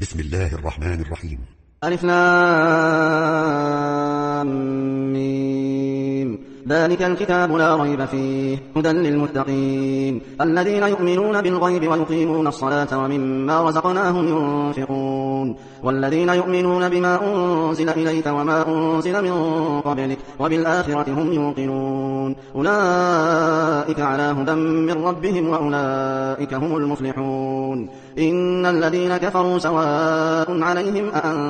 بسم الله الرحمن الرحيم. ألف لام ميم. ذلك الكتاب لا ريب فيه هدى للمتقين الذين يؤمنون بالغيب ويقيمون الصلاة ومما رزقناهم ينفقون والذين يؤمنون بما أنزل إليك وما أنزل من قبلك وبالآخرة هم يوقنون أولئك على هدى من ربهم وأولئك هم المفلحون. إن الذين كفروا سواء عليهم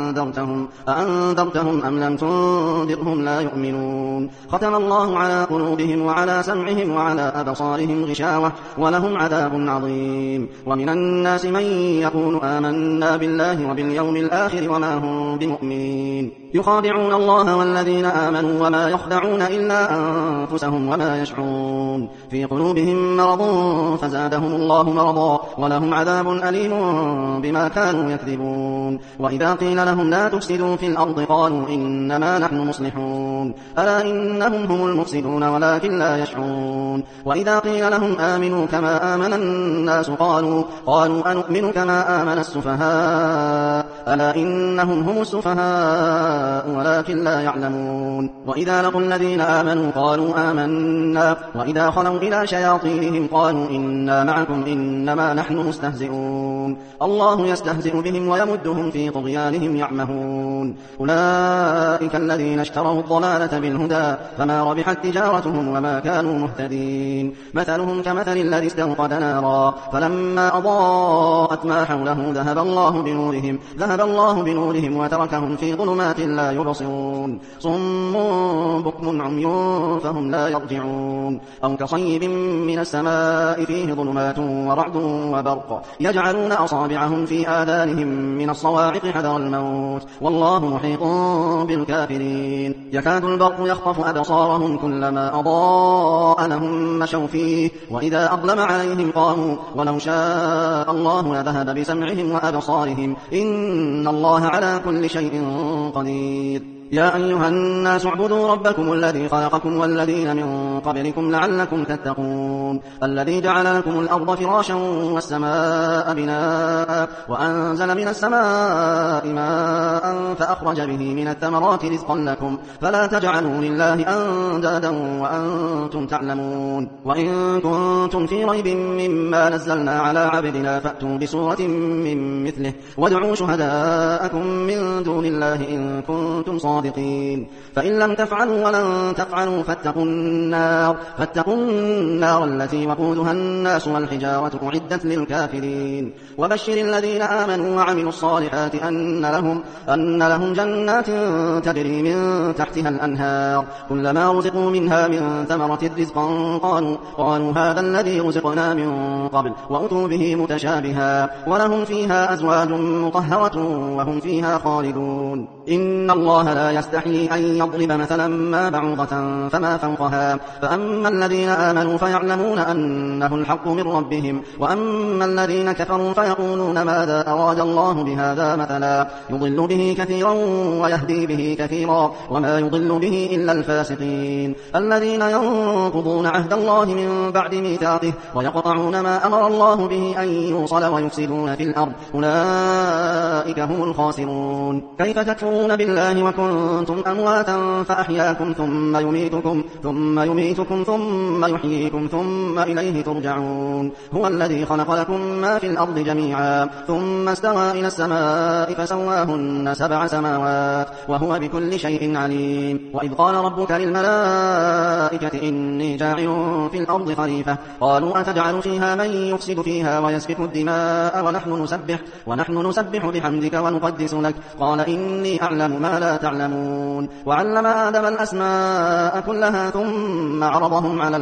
أأنذرتهم أم لم تنذرهم لا يؤمنون. ختم الله على قلوبهم وعلى سمعهم وعلى أبصارهم غشاوة ولهم عذاب عظيم. ومن الناس من يقول آمنا بالله وباليوم الآخر وما هم بمؤمنين يخادعون الله والذين آمنوا وما يخدعون إلا أنفسهم وما يشعرون. في قلوبهم مرض فزادهم الله مرضا ولهم عذاب أليم بما كانوا يكذبون. وإذا قيل لهم لا تفسدوا في الأرض قالوا إنما نحن مصلحون ألا إنهم هم المفسدون ولكن لا يشعرون. وإذا قيل لهم آمنوا كما آمن الناس قالوا أنؤمن كما آمن السفهاء ألا إنهم هم السفهاء ولكن لا يعلمون. وإذا لقوا الذين آمنوا قالوا آمنا وإذا خلوا إلى شياطينهم قالوا إنا معكم إنما نحن مستهزئون الله يستهزئ بهم ويمدهم في طغيانهم يعمهون. أولئك الذين اشتروا الضلالة بالهدى فما ربحت تجارتهم وما كانوا مهتدين. مثلهم كمثل الذي استوقد نارا فلما أضاءت ما حوله ذهب الله بنورهم وتركهم في ظلمات لا يبصرون صم بكم عمي فهم لا يرجعون. أو كصيب من السماء فيه ظلمات ورعد وبرق يجعلون أصابعهم في آذانهم من الصواعق حذر الموت والله محيط بالكافرين. يكاد البرق يخطف أبصارهم كلما أضاء لهم مشوا فيه وإذا أظلم عليهم قاموا ولو شاء الله لذهب بسمعهم وأبصارهم إن الله على كل شيء قدير. يا أيها الناس اعبدوا ربكم الذي خلقكم والذين من قبلكم لعلكم تتقون الذي جعل لكم الأرض فراشا والسماء بناء وأنزل من السماء ماء فأخرج به من الثمرات رزقا لكم فلا تجعلوا لله أندادا وأنتم تعلمون. وإن كنتم في ريب مما نزلنا على عبدنا فأتوا بسورة من مثله وادعوا شهداءكم من دون الله إن كنتم صادقين فإن لم تفعلوا ولن تفعلوا فاتقوا النار التي وقودها الناس والحجارة أعدت للكافرين. وبشر الذين آمنوا وعملوا الصالحات أن لهم جنات تجري من تحتها الأنهار كلما رزقوا منها من ثمرة رزقا قالوا هذا الذي رزقنا من قبل وأتوا به متشابها ولهم فيها أزواج مطهرة وهم فيها خالدون. إن الله لا يستحيي أن يضرب مثلا ما بعوضة فما فوقها فأما الذين آمنوا فيعلمون أنه الحق من ربهم وأما الذين كفروا فيقولون ماذا أراد الله بهذا مثلا يضل به كثيرا ويهدي به كثيرا وما يضل به إلا الفاسقين الذين ينقضون عهد الله من بعد ميثاقه ويقطعون ما أمر الله به أن يوصل ويفسدون في الأرض أولئك هم الخاسرون. كيف تكفرون بالله وكنتم أمواتا فأحياكم ثم يميتكم ثم يحييكم ثم إليه ترجعون. هو الذي خلق لكم ما في الأرض جميعا ثم استوى إلى السماء فسواهن 7 سماوات وهو بكل شيء عليم. وإذ قال ربك للملائكة إني جاعل في الأرض خليفة قالوا أتجعل فيها من يفسد فيها ويسفك الدماء ونحن نسبح بحمدك ونقدس لك قال إني أعلم ما لا تعلمون. وعلم آدم الأسماء كلها ثم عرضهم على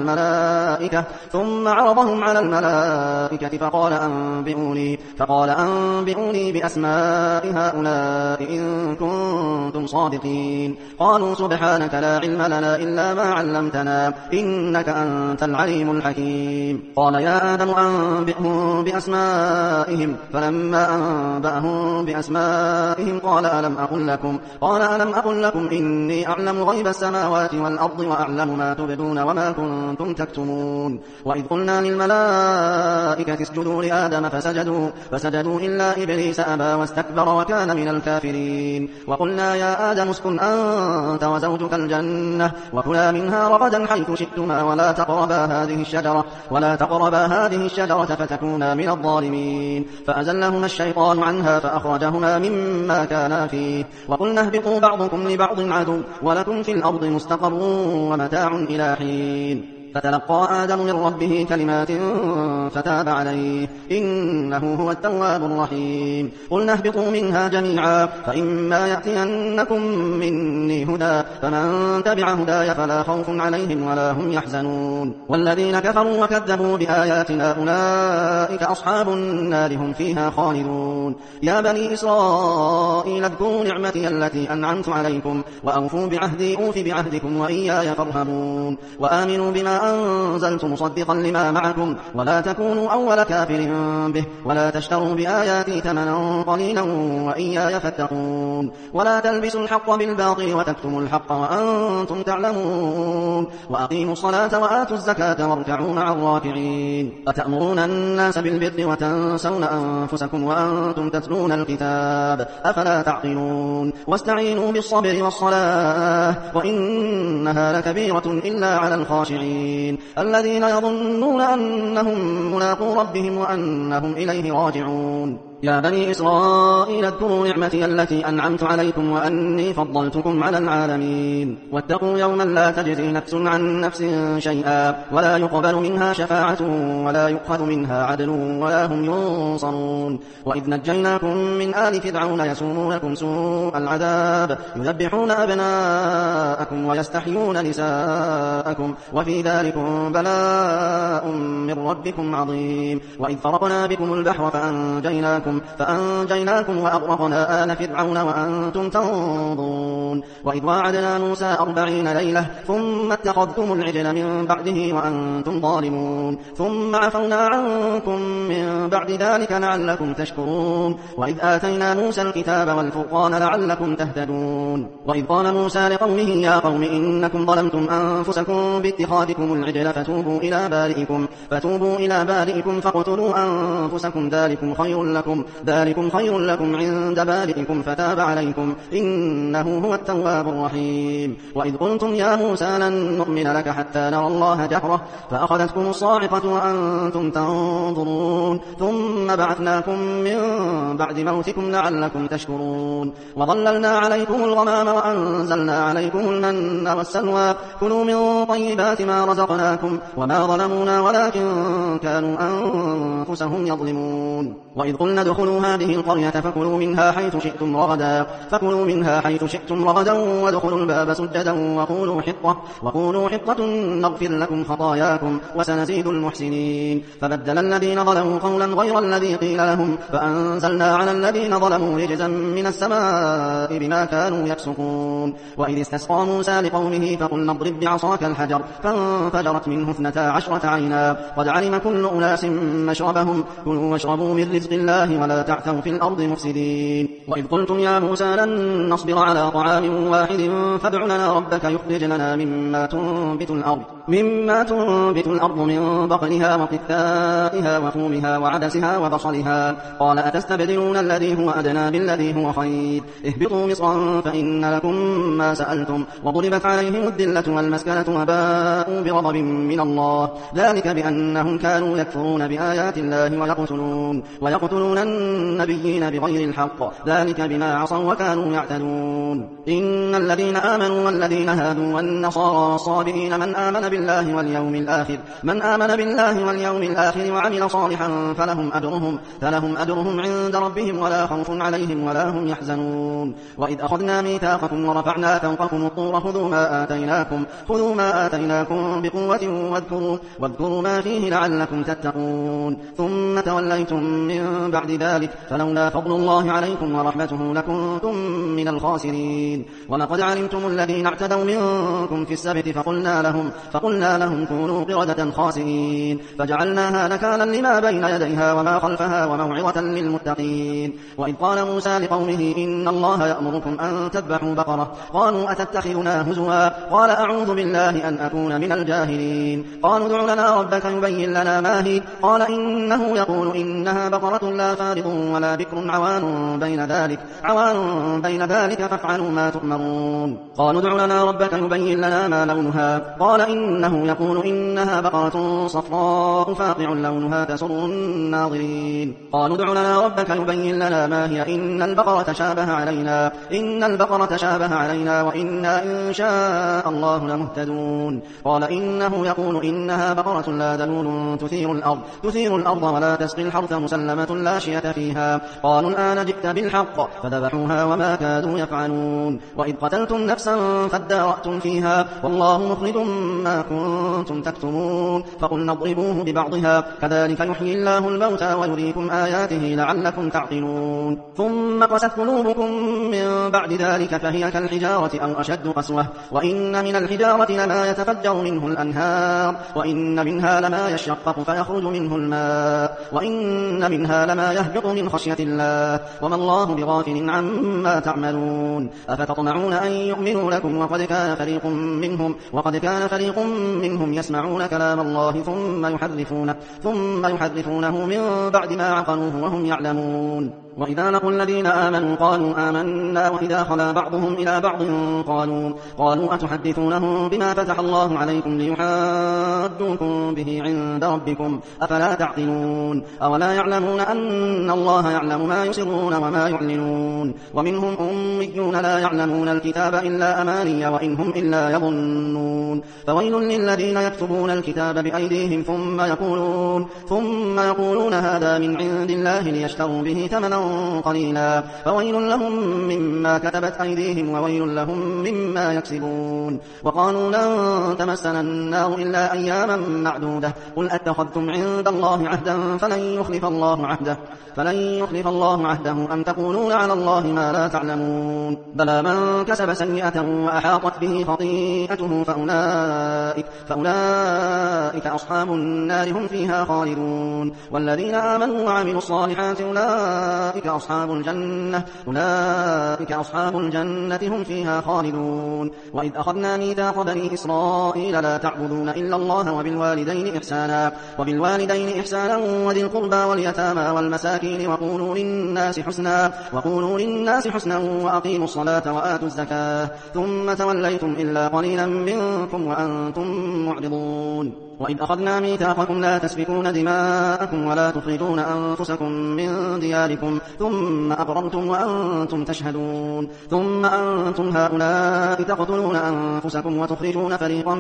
الملائكة فقال أنبئوني بأسماء هؤلاء إن كنتم صادقين. قالوا سبحانك لا علم لنا إلا ما علمتنا إنك أنت العليم الحكيم. قال يا آدم أنبئهم بأسمائهم فلما أنبأهم بأسمائهم قال ألم ألم أقل لكم إني أعلم غيب السماوات والأرض وأعلم ما تبدون وما كنتم تكتمون. وإذ قلنا للملائكة اسجدوا لآدم فسجدوا إلا إبليس أبى واستكبر وكان من الكافرين. وقلنا يا آدم اسكن أنت وزوجك الجنة وكلا منها رغدا حيث شئتما ولا تقربا هذه الشجرة فتكونا من الظالمين. فأزلهما الشيطان عنها فأخرجهما مما كانا فيه. وقلنا اهبطوا بعضكم لبعض عدو ولكم في الأرض مستقر ومتاع إلى حين. فتلقى آدم من ربه كلمات فتاب عليه إنه هو التواب الرحيم. قلنا اهبطوا منها جميعا فإما يأتينكم مني هدى فمن تبع هداي فلا خوف عليهم ولا هم يحزنون. والذين كفروا وكذبوا بآياتنا أولئك أصحاب النار هم فيها خالدون. يا بني إسرائيل اذكروا نعمتي التي أنعمت عليكم وأوفوا بعهدي أوف بعهدكم وإياي فارهبون. وآمنوا بما أنزلت مصدقا لما معكم ولا تكونوا أول كافر به ولا تشتروا بآياتي ثمنا قليلا وإياي فاتقون. ولا تلبسوا الحق بالباطل وتكتموا الحق وأنتم تعلمون. وأقيموا الصلاة وآتوا الزكاة واركعوا مع الراكعين. أتأمرون الناس بالبر وتنسون أنفسكم وأنتم تتلون الكتاب أفلا تعقلون. واستعينوا بالصبر والصلاة وإنها لكبيرة إلا على الخاشعين الذين يظنون أنهم ملاقو ربهم وأنهم إليه راجعون. يا بني إسرائيل اذكروا نعمتي التي أنعمت عليكم وأني فضلتكم على العالمين. واتقوا يوما لا تجزي نفس عن نفس شيئا ولا يقبل منها شفاعة ولا يؤخذ منها عدل ولا هم ينصرون. وإذ نجيناكم من آل فرعون يسومونكم سوء العذاب يذبحون أبناءكم ويستحيون نساءكم وفي ذلكم بلاء من ربكم عظيم. وإذ فرقنا بكم البحر فأنجيناكم وأغرقنا آل فرعون وأنتم تنظرون. وإذ واعدنا موسى 40 ليلة ثم اتخذتم العجل من بعده وأنتم ظالمون ثم عفونا عنكم من بعد ذلك لعلكم تشكرون. وإذ آتينا موسى الكتاب والفرقان لعلكم تهتدون. وإذ قال موسى لقومه يا قوم إنكم ظلمتم أنفسكم باتخاذكم العجل فتوبوا إلى بارئكم فاقتلوا أنفسكم ذلكم خير لكم عند بارئكم فتاب عليكم إنه هو التواب الرحيم. وإذ قلتم يا موسى لن نؤمن لك حتى نرى الله جهرة فأخذتكم الصاعقة وأنتم تنظرون ثم بعثناكم من بعد موتكم لعلكم تشكرون. وظللنا عليكم الغمام وأنزلنا عليكم المن والسلوى كلوا من طيبات ما رزقناكم وما ظلمونا ولكن كانوا أنفسهم يظلمون. وإذ قلنا ادخلوا هذه القرية فكلوا منها حيث شئتم رغدا وادخلوا الباب سجدا وقولوا حطة نغفر لكم خطاياكم وسنزيد المحسنين. فبدل الذين ظلموا قولا غير الذي قيل لهم فأنزلنا على الذين ظلموا رجزا من السماء بما كانوا يفسقون. وإذ استسقى موسى لقومه فقلنا اضرب بعصاك الحجر فانفجرت منه 12 عينا قد علم كل أناس مشربهم كلوا واشربوا من رزق الله ولا تعثوا في الأرض مفسدين. وإذ قلتم يا موسى لن نصبر على طعام واحد فادع لنا ربك يخرج لنا مما تنبت الأرض من بقلها وقثائها وفومها وعدسها وبصلها قال أتستبدلون الذي هو أدنى بالذي هو خير اهبطوا مصرا فإن لكم ما سألتم وضربت عليهم الذلة والمسكنة وباءوا بغضب من الله ذلك بأنهم كانوا يكفرون بآيات الله ويقتلون النبيين بغير الحق ذلك بما عصوا وكانوا يعتدون. إن الذين آمنوا والذين هادوا والنصارى والصابئين من آمن بالله واليوم الآخر وعمل صالحا فلهم أجرهم عند ربهم ولا خوف عليهم ولا هم يحزنون. وإذ أخذنا ميثاقكم ورفعنا فوقكم الطور خذوا ما آتيناكم بقوة واذكروا ما فيه لعلكم تتقون ثم توليتم من بعد بعد ذلك فلولا فضل الله عليكم ورحمته لكنتم من الخاسرين. ولقد علمتم الذين اعتدوا منكم في السبت فقلنا لهم كونوا قردة خاسئين فجعلناها نكالا لما بين يديها وما خلفها وموعظة للمتقين. وإذ قال موسى لقومه إن الله يأمركم أن تذبحوا بقرة قالوا أتتخذنا هزوا قال أعوذ بالله أن أكون من الجاهلين. قالوا ادع لنا ربك يبين لنا ما هي قال إنه يقول إنها بقرة لا فارض ولا بكر عوان بين ذلك فافعلوا ما تؤمرون. قالوا ادع لنا ربك يبين لنا ما لونها قال إنه يقول إنها بقرة صفراء فاقع لونها تسر الناظرين. قالوا ادع لنا ربك يبين لنا ما هي إن البقرة شابه علينا وإنا إن شاء الله لمهتدون. قال إنه يقول إنها بقرة لا ذلول تثير الأرض ولا تسقي الحرث مسلمة لا شية فيها. قالوا الآن جئت بالحق فذبحوها وما كادوا يفعلون. وإذ قتلتم نفسا فادارأتم فيها والله مخرج ما كنتم تكتمون فقلنا اضربوه ببعضها كذلك يحيي الله الموتى ويريكم آياته لعلكم تعقلون. ثم قست قلوبكم من بعد ذلك فهي كالحجارة أو أشد قسوة وإن من الحجارة لما يتفجر منه الأنهار وإن منها لما يشقق فيخرج منه الماء وإن منها لما يهبط من خشية الله وما الله بغافل عما تعملون. أفتطمعون أن يؤمنوا لكم وقد كان فريق منهم يسمعون كلام الله ثم يحرفونه من بعد ما عقلوه وهم يعلمون. وإذا لقوا الذين آمنوا قالوا آمنا وإذا خلا بعضهم إلى بعض قالوا أتحدثونهم بما فتح الله عليكم ليحاجوكم به عند ربكم أفلا تعقلون. أولا يعلمون أن الله يعلم ما يسرون وما يعلنون. ومنهم أميون لا يعلمون الكتاب إلا أماني وإن هم إلا يظنون. فويل للذين يكتبون الكتاب بأيديهم ثم يقولون هذا من عند الله ليشتروا به ثمنا قليلا فويل لهم مما كتبت أيديهم وويل لهم مما يكسبون. وقالوا لن تمسنا النار إلا أياما معدودة قل أتخذتم عند الله عهدا فلن يخلف الله عهده أم تقولون على الله ما لا تعلمون. بلى من كسب سيئة وأحاطت به خطيئته فأولئك أصحاب النار هم فيها خالدون. والذين آمنوا وعملوا الصالحات أولئك أصحاب الجنة هم فيها خالدون. وإذ أخذنا ميثاق بني إسرائيل لا تعبدون إلا الله وبالوالدين إحسانا وذي القربى واليتامى والمساكين وقولوا للناس حسنا وأقيموا الصلاة وآتوا الزكاة ثم توليتم إلا قليلا منكم وأنتم معرضون. وإذ أخذنا ميثاقكم لا تسفكون دماءكم ولا تخرجون أنفسكم من دياركم ثم أقررتم وأنتم تشهدون. ثم أنتم هؤلاء تقتلون أنفسكم وتخرجون فريقا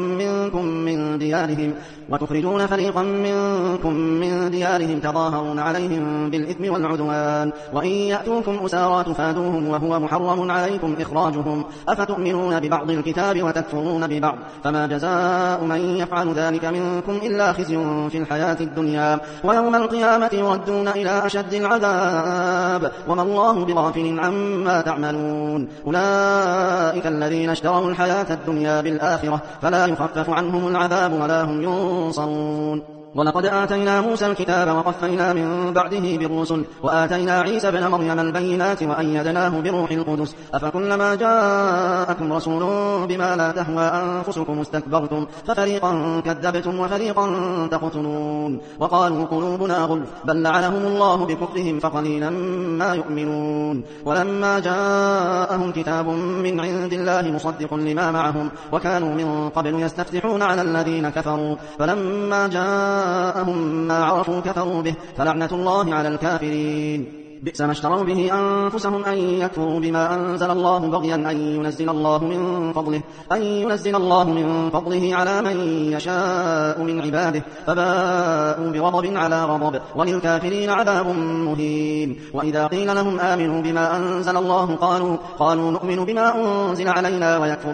منكم من ديارهم تظاهرون عليهم بالإثم والعدوان وإن يأتوكم أسارى تفادوهم وهو محرم عليكم إخراجهم أفتؤمنون ببعض الكتاب وتكفرون ببعض فما جزاء من يفعل ذلك منكم إلا خزي في الحياة الدنيا ويوم القيامة يردون إلى أشد العذاب وما الله بغافل عما تعملون. أولئك الذين اشتروا الحياة الدنيا بالآخرة فلا يخفف عنهم العذاب ولا هم ينصرون. ولقد آتينا موسى الكتاب وقفينا من بعده بالرسل وآتينا عيسى ابن مريم البينات وأيدناه بروح القدس أفكلما جاءكم رسول بما لا تهوى أنفسكم استكبرتم ففريقا كذبتم وفريقا تقتلون. وقالوا قلوبنا غلف بل لعنهم الله بكفرهم فقليلا ما يؤمنون. ولما جاءهم كتاب من عند الله مصدق لما معهم وكانوا من قبل يستفتحون على الذين كفروا فلما جاءهم ما عرفوا كفروا به فلعنة الله على الكافرين. بئس ما اشتروا به أنفسهم أن يكفروا بما أنزل الله بغيا أن ينزل الله من فضله على من يشاء من عباده فباءوا بغضب على غضب وللكافرين عذاب مهين. وإذا قيل لهم آمنوا بما أنزل الله قالوا نؤمن بما أنزل علينا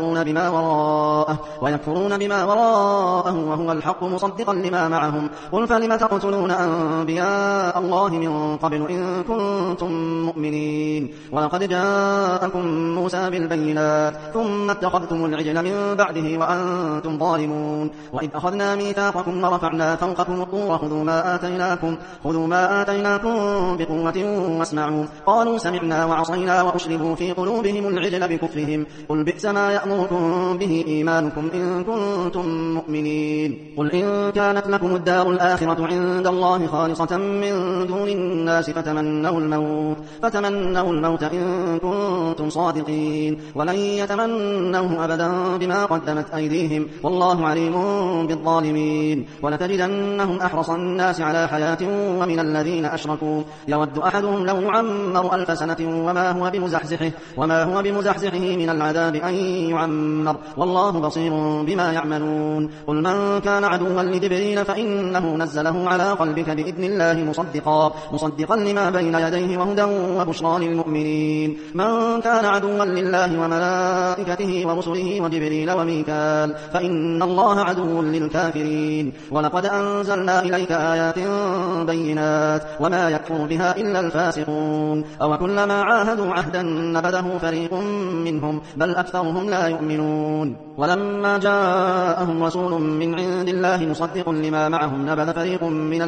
ويكفرون بما وراءه وهو الحق مصدقا لما معهم. قل فلم تقتلون أنبياء الله من قبل إن كنتم مؤمنين. ولقد جاءكم موسى بالبينات ثم اتخذتم العجل من بعده وأنتم ظالمون. وإذ أخذنا ميثاقكم ورفعنا فوقكم الطور خذوا ما آتيناكم بقوة واسمعوا. قالوا سمعنا وعصينا وأشربوا في قلوبهم العجل بكفرهم. قل بئس ما يأمركم به إيمانكم إن كنتم مؤمنين. قل إن كانت لكم الدار الآخرة عند الله خالصة من دون الناس فتمنوا الموت إن كنتم صادقين ولن يتمنوه أبدا بما قدمت أيديهم والله عليم بالظالمين. ولتجدنهم أحرص الناس على حياة ومن الذين أشركوا يود أحدهم لو يعمر 1000 سنة وما هو بمزحزحه من العذاب أن يعمر والله بصير بما يعملون. قل من كان عدوا لجبريل فإنه نزله على قلبك بإذن الله مصدقا لما بين يديه وهدى وبشرى للمؤمنين. من كان عدوا لله وملائكته ورسله وجبريل وميكال فإن الله عدو للكافرين. ولقد أنزلنا إليك آيات بينات وما يكفر بها إلا الفاسقون. أو كلما عاهدوا عهدا نبذه فريق منهم بل أكثرهم لا يؤمنون. ولما جاءهم رسول من عند الله مصدق لما معهم نبذ فريق من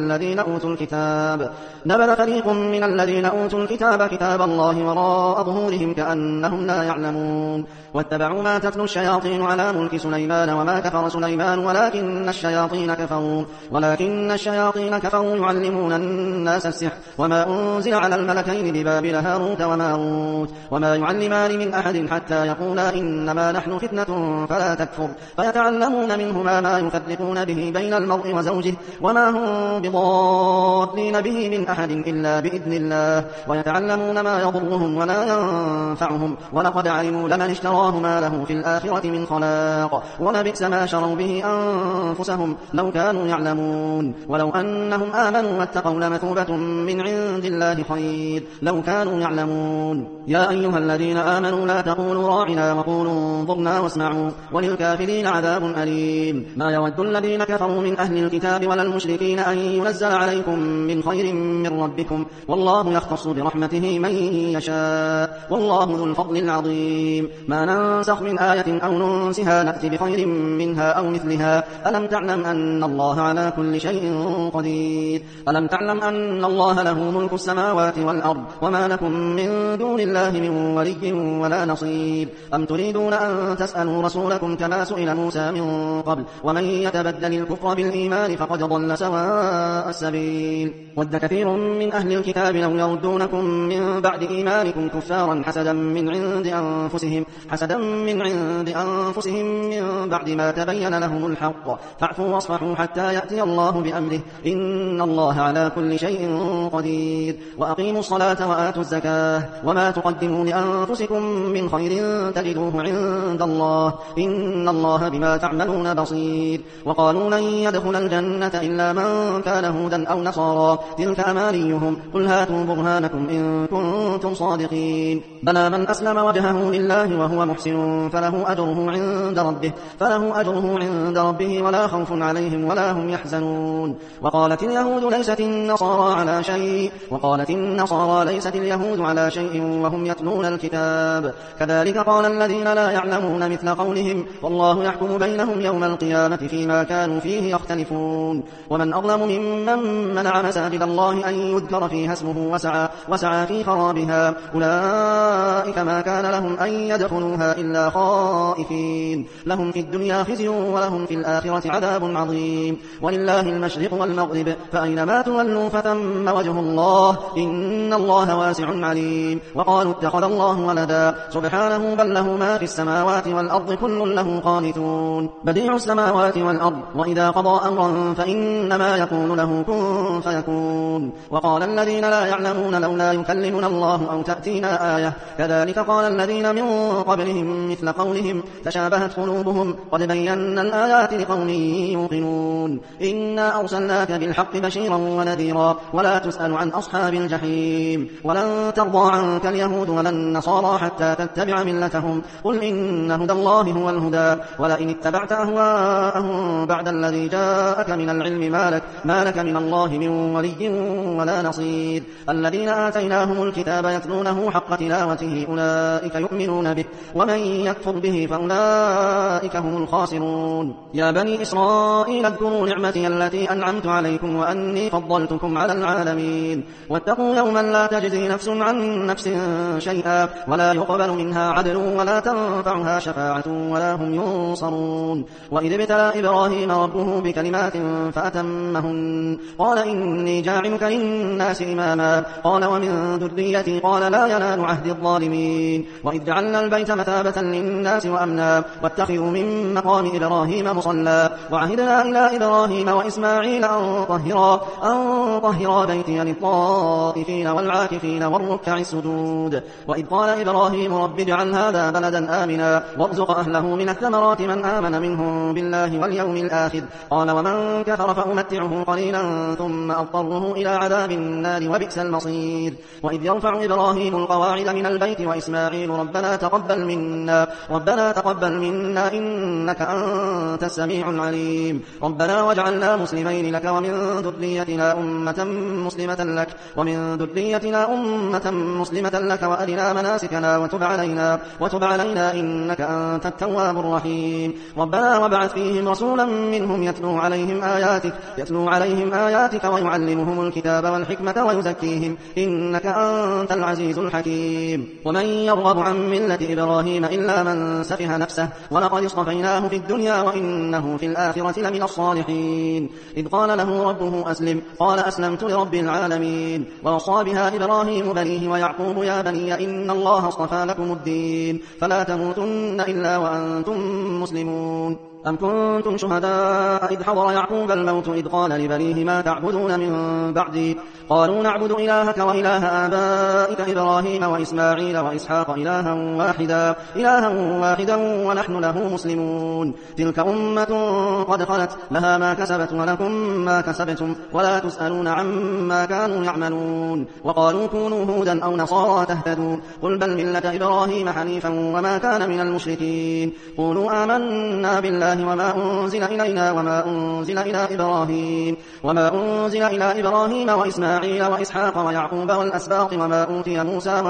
الذين أوتوا الكتاب كتاب الله وراء ظهورهم كأنهم لا يعلمون. واتبعوا ما تتلو الشياطين على ملك سليمان وما كفر سليمان ولكن الشياطين كفروا يعلمون الناس السحر وما أنزل على الملكين ببابل هاروت وماروت وما يعلمان من أحد حتى يقولا إنما نحن فتنة فلا تكفر فيتعلمون منهما ما يفرقون به بين المرء وزوجه وما هم بضارين به من أحد إلا بإذن الله ويتعلمون ما يضرهم ولا ينفعهم ولقد علموا لمن اشتراه ما له في الآخرة من خلاق ولبئس ما شروا به أنفسهم لو كانوا يعلمون. ولو أنهم آمنوا واتقوا لمثوبة من عند الله خير لو كانوا يعلمون. يا أيها الذين آمنوا لا تقولوا راعنا وقولوا انظرنا واسمعوا وللكافرين عذاب أليم. ما يود الذين كفروا من أهل الكتاب ولا المشركين أن ينزل عليكم من خير من ربكم والله يختص برحمته من يشاء والله ذو الفضل العظيم. ما ننسخ من آية أو ننسها نأتي بخير منها أو مثلها ألم تعلم أن الله على كل شيء قدير. ألم تعلم أن الله له ملك السماوات والأرض وما لكم من دون الله من ولي ولا نصير. أم تريدون أن تسألوا رسولكم كما سئل موسى من قبل ومن يتبدل الكفر بالإيمان فقد ضل سواء السبيل. ود كثير من أهل الكتاب لو يردونكم من بعد إيمانكم كفارا حسدا من عند أنفسهم من بعد ما تبين لهم الحق فاعفوا واصفحوا حتى يأتي الله بأمره إن الله على كل شيء قدير. وأقيموا الصلاة وآتوا الزكاة وما تقدموا لأنفسكم من خير تجدوه عند الله إن الله بما تعملون بصير. وقالوا لن يدخل الجنة إلا من كان هودا أو نصارى تلك أمانيهم قل هاتوا برهانكم إن كنتم صادقين. بلى من أسلم وجهه لله وهو محسن فله أجره عند ربه ولا خوف عليهم ولا هم يحزنون. وقالت اليهود ليست اليهود على شيء وهم يتلون الكتاب كذلك قال الذين لا يعلمون مثل قولهم والله يحكم بينهم يوم القيامة فيما كانوا فيه يختلفون. ومن أظلم ممن منع مساجد الله أن يذكر فيها اسمه وسعى في خرابها أولئك ما كان لهم أن يدخلوها إلا خائفين لهم في الدنيا خزي ولهم في الآخرة عذاب عظيم. ولله المشرق والمغرب فأينما تولوا فثم وجه الله إن الله واسع عليم. وقالوا اتخذ الله ولدا سبحانه بل له ما في السماوات والأرض كل له قانتون بديع السماوات والأرض وإذا قضى أمرا فإنما يقول له كن فيكون. وقال الذين لا يعلمون يعلمون لولا يكلمنا الله أو تأتينا آية كذلك قال الذين من قبلهم مثل قولهم تشابهت قلوبهم قد بينا الآيات لقوم يوقنون إنا أرسلناك بالحق بشيرا ونذيرا ولا تسأل عن أصحاب الجحيم ولن ترضى عنك اليهود ولا النصارى حتى تتبع ملتهم قل إن هدى الله هو الهدى ولئن اتبعت أهواءهم بعد الذي جاءك من العلم ما لك من الله من ولي ولا نصير الذين آتيناهم الكتاب يتلونه حق تلاوته أولئك يؤمنون به ومن يكفر به فأولئك هم الخاسرون يا بني إسرائيل اذكروا نعمتي التي أنعمت عليكم وأني فضلتكم على العالمين واتقوا يوما لا تجزي نفس عن نفس شيئا ولا يقبل منها عدل ولا تنفعها شفاعة ولا هم ينصرون وإذ ابتلى إبراهيم ربه بكلمات فأتمهن قال إني جاعلك للناس إماما قال ومن ذريتي قال لا ينال عهد الظالمين وإذ جعلنا البيت مثابة للناس وأمنا واتخذوا من مقام إبراهيم مصلى وعهدنا إلى إبراهيم وإسماعيل أن طهرا بيتي للطائفين والعاكفين والركع السجود وإذ قال إبراهيم رب اجعل هذا بلدا آمنا وارزق أهله من الثمرات من آمن منهم بالله واليوم الآخر قال ومن كفر فأمتعه قليلا ثم أضطره إلى عذاب النار وبئس المصير وإذ يرفع إبراهيم القواعد من البيت وإسماعيل ربنا تقبل منا إنك أنت السميع العليم ربنا واجعلنا مسلمين لك ومن ذريتنا أمة مسلمة لك وأرنا مناسكنا وتب علينا إنك أنت التواب الرحيم ربنا وابعث فيهم رسولا منهم يتلو عليهم آياتك ويعلمهم الكتاب والحكمة ويزكيهم إنك أنت العزيز الحكيم ومن يرغب عن ملة إبراهيم إلا من سفه نفسه ولقد اصطفيناه في الدنيا وإنه في الآخرة لمن الصالحين إذ قال له ربه أسلم قال أسلمت لرب العالمين ووصى بها إبراهيم بنيه ويعقوب يا بني إن الله اصطفى لكم الدين فلا تموتن إلا وأنتم مسلمون أم كنتم شهداء إذ حضر يعقوب الموت إذ قال لبنيه ما تعبدون من بعدي قالوا نعبد إلهك وإله آبائك إبراهيم وإسماعيل وإسحاق إلها واحدا ونحن له مسلمون تلك أمة قد خلت لها ما كسبت ولكم ما كسبتم ولا تسألون عما كانوا يعملون وقالوا كونوا هودا أو نصارى تهتدوا قل بل ملة إبراهيم حنيفا وما كان من المشركين قولوا آمنا بالله وما أنزل إلينا وما أنزل إلى إبراهيم وإسماعيل وإسحاق ويعقوب والأسباط وما أوتي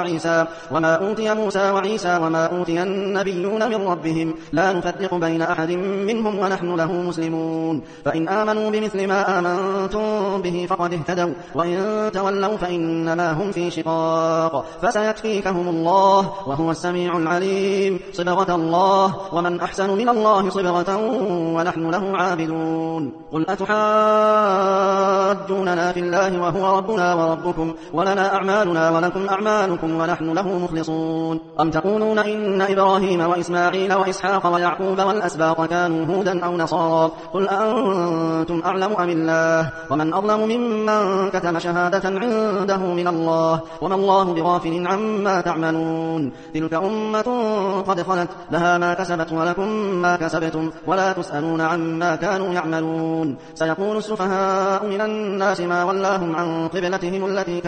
موسى وعيسى وما أوتي النبيون من ربهم لا نفرق بين أحد منهم ونحن له مسلمون فإن آمنوا بمثل ما آمنتم به فقد اهتدوا وإن تولوا فإنما هم في شقاق فسيكفيكهم الله وهو السميع العليم صبغة الله ومن أحسن من الله صبغة ونحن له عابدون قل أتحاجوننا في الله وهو ربنا وربكم ولنا أعمالنا ولكم أعمالكم ونحن له مخلصون أم تقولون إن إبراهيم وإسماعيل وإسحاق ويعقوب والأسباط كانوا هودا أو نصارى قل أنتم أعلم أم الله ومن أظلم ممن كتم شهادة عنده من الله وما الله بغافل عما تعملون تلك أمة قد خلت لها ما كسبت ولكم ما كسبتم ولا تسألون عما كانوا يعملون سيقول السفهاء من الناس ما ولاهم عن قبلتهم التي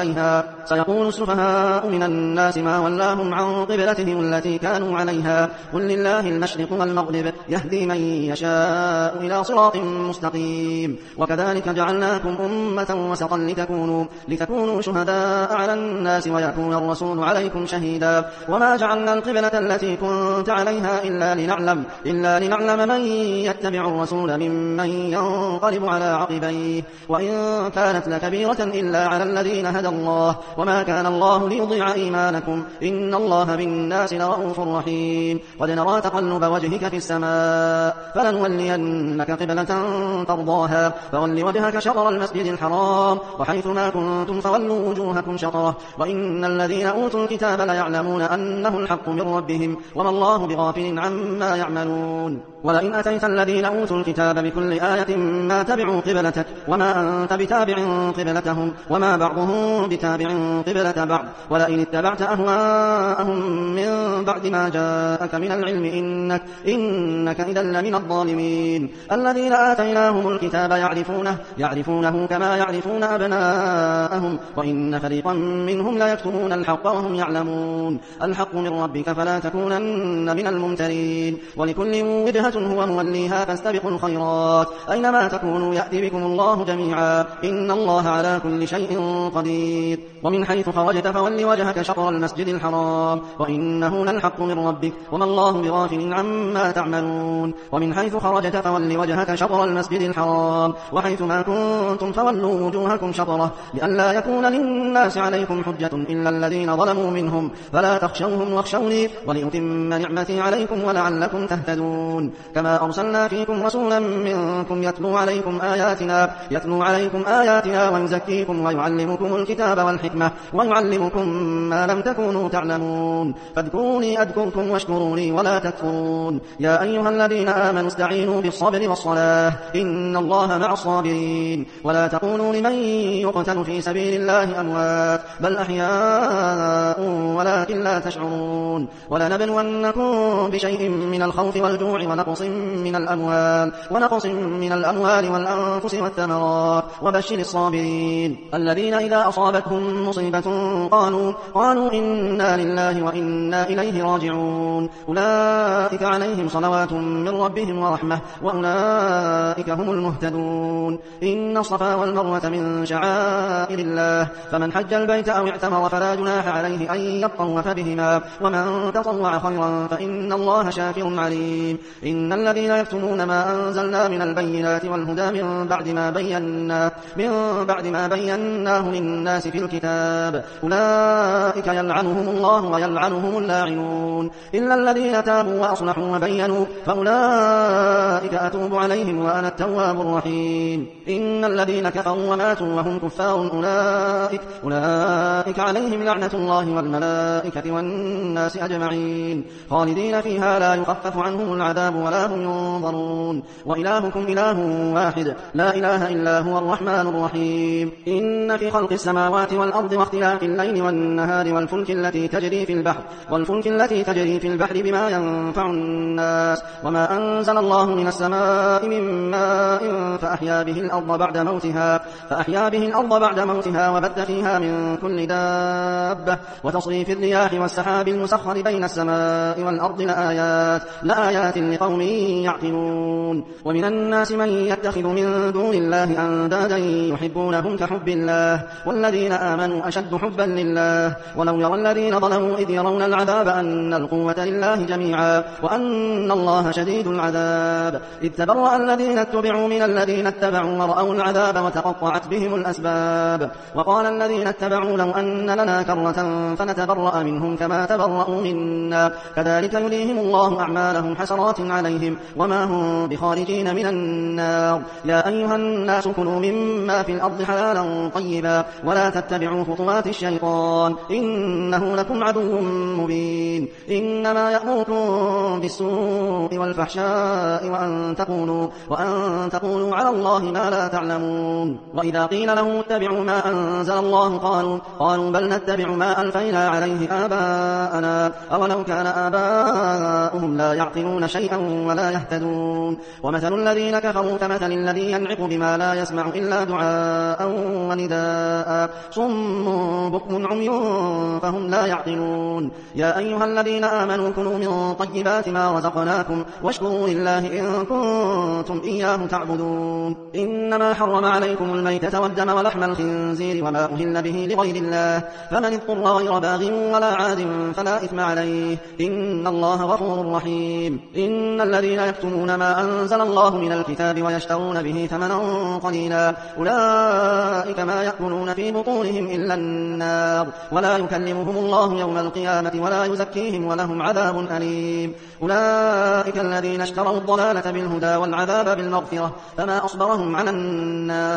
كانوا عليها قل لله المشرق والمغرب يهدي من يشاء إلى صراط مستقيم وكذلك جعلناكم أمة وسطا لتكونوا شهداء على الناس ويكون الرسول عليكم شهيدا وما جعلنا القبلة التي كنت عليها إلا لنعلم من يتبع الرسول ممن ينقلب على عقبيه وإن كانت لكبيرة إلا على الذين هدى الله وما كان الله ليضيع إيمانكم إن الله بالناس لرؤوف رحيم قد نرى تقلب وجهك في السماء فلنولينك قبلة ترضاها فول وجهك شطر المسجد الحرام وحيث ما كنتم فولوا وجوهكم شطره وإن الذين أوتوا الكتاب ليعلمون أنه الحق من ربهم وما الله بغافل عما يعملون ولئن أتيت الذين أوتوا الكتاب بكل آية ما تبعوا قبلتك وما أنت بتابع قبلتهم وما بعضهم بتابع قبلة بعض ولئن اتبعت أهواءهم من بعد ما جاءك من العلم إنك إذا لمن الظالمين. الذين آتيناهم الكتاب يعرفونه كما يعرفون أبناءهم وإن فريقا منهم ليكتمون الحق وهم يعلمون. الحق من ربك فلا تكونن من الممترين. ولكل وجهة هو موليها فاستبقوا الخيرات أينما تكونوا يأتي بكم الله جميعا إن الله على كل شيء قدير. ومن حيث خرجت فول وجهك شطر المسجد الحرام وإنه للحق من ربك وما الله بغافل عما تعملون. ومن حيث خرجت فول وجهك شطر المسجد الحرام وحيث ما كنتم فولوا وجوهكم شطره لئلا يكون للناس عليكم حجة إلا الذين ظلموا منهم فلا تخشوهم واخشوني ولأتم نعمتي عليكم ولعلكم تهتدون. كما أرسلنا فيكم رسولا منكم يتلو عليكم آياتنا ويزكيكم ويعلمكم الكتاب والحكمة ويعلمكم ما لم تكونوا تعلمون. فاذكروني أذكركم واشكروني ولا تكفرون. يا أيها الذين آمنوا استعينوا بالصبر والصلاة إن الله مع الصابرين. ولا تقولوا لمن يقتل في سبيل الله أموات بل أحياء ولكن لا تشعرون. ولنبلونكم بشيء من الخوف والجوع ونقص من الأموال والأنفس والثمرات وبشر الصابرين الذين إذا أصابتهم مصيبة قالوا إنا لله وإنا إليه راجعون. أولئك عليهم صلوات من ربهم ورحمة وأولئك هم المهتدون. إن الصفا والمروة من شعائر الله فمن حج البيت أو اعتمر فلا جناح عليه أن يطوف بهما ومن تطوع خيرا فإن الله شاكر عليم. إن الذين يكتمون ما أنزلنا من البينات والهدى من بعد ما بيناه للناس في الكتاب أولئك يلعنهم الله ويلعنهم اللاعنون إلا الذين تابوا وأصلحوا وبينوا فأولئك أتوب عليهم وأنا التواب الرحيم. إن الذين كفروا وماتوا وهم كفار أولئك عليهم لعنة الله والملائكة والناس أجمعين خالدين فيها لا يخفف عنهم العذاب ولا هم ينظرون. وإلهكم إله واحد لا إله إلا هو الرحمن الرحيم. إن في خلق السماوات والأرض واختلاف الليل والنهار والفلك التي تجري في البحر بما ينفع الناس وما أنزل الله من السماء من ماء فأحيا به الأرض بعد موتها وبث فيها من كل دابة وتصريف الرياح والسحاب المسخر بين السماء والأرض لآيات لقوم يعقلون. ومن الناس من يتخذ من دون الله أندادا يحبونهم كحب الله والذين آمنوا أشد حبا لله. ولو يرى الذين ظلموا إذ يرون العذاب أن القوة لله جميعا وأن الله شديد العذاب إذ تبرأ الذين اتبعوا من الذين اتبعوا ورأوا العذاب وتقطعت بهم الأسباب. وقال الذين اتبعوا لو أن لنا كرة فنتبرأ منهم كما تبرأوا منا كذلك يريهم الله أعمالهم حسرات عليهم وما هم بخارجين من النار. يا أيها الناس كلوا مما في الأرض حلالا طيبا ولا تتبعوا خطوات الشيطان إنه لكم عدو مبين. إنما يأمركم بالسوء والفحشاء وأن تقولوا على الله ما لا تعلمون. وإذا قيل لهم اتبعوا ما أنزل الله قالوا بل نتبع ما ألفينا عليه آباءنا أولو كان آباؤهم لا يعقلون شيئا ولا يهتدون. ومثل الذين كفروا كمثل الذي ينعق بما لا يسمع إلا دعاء ونداء صم بكم عمي فهم لا يعقلون. يا أيها الذين آمنوا كلوا من طيبات ما رزقناكم واشكروا لله إن كنتم إياه تعبدون. إنما حرم عليكم الميتة والدم ولحم الخنزير وما أهل به لغير الله فمن اضطر غير باغ ولا عاد فلا إثم عليه إن الله غفور رحيم. إن الذين يكتمون ما أنزل الله من الكتاب ويشترون به ثمنا قليلا أولئك ما يأكلون في بطونهم إلا النار ولا يكلمهم الله يوم القيامة ولا يزكيهم ولهم عذاب أليم. أولئك الذين اشتروا الضلالة بالهدى والعذاب بالمغفرة فما أصبرهم على النار.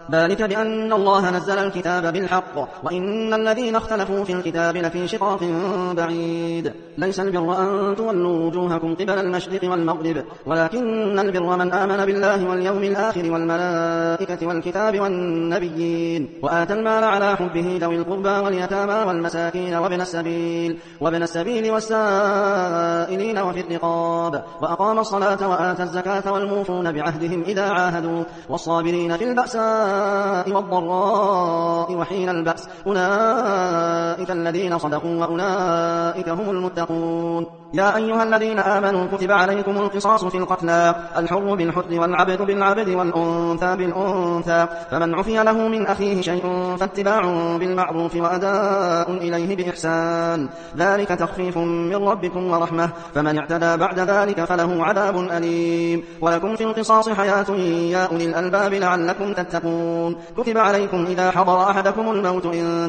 ذلك بأن الله نزل الكتاب بالحق وإن الذين اختلفوا في الكتاب لفي شقاق بعيد. ليس البر أن تولوا وجوهكم قبل المشرق والمغرب ولكن البر من آمن بالله واليوم الآخر والملائكة والكتاب والنبيين وآتى المال على حبه ذوي القربى واليتامى والمساكين وابن السبيل والسائلين وفي الرقاب وأقام الصلاة وآتى الزكاة والموفون بعهدهم إذا عاهدوا والصابرين في البأساء والضراء وحين البأس أولئك الذين صدقوا وأولئك هم المتقون. يا أيها الذين آمنوا كتب عليكم القصاص في القتلى الحر بالحر والعبد بالعبد والأنثى بالأنثى فمن عفي له من أخيه شيء فاتباع بالمعروف وأداء إليه بإحسان ذلك تخفيف من ربكم ورحمة فمن اعتدى بعد ذلك فله عذاب أليم. ولكم في القصاص حياة يا أولي الألباب لعلكم تتقون. كتب عليكم إذا حضر أحدكم الموت إن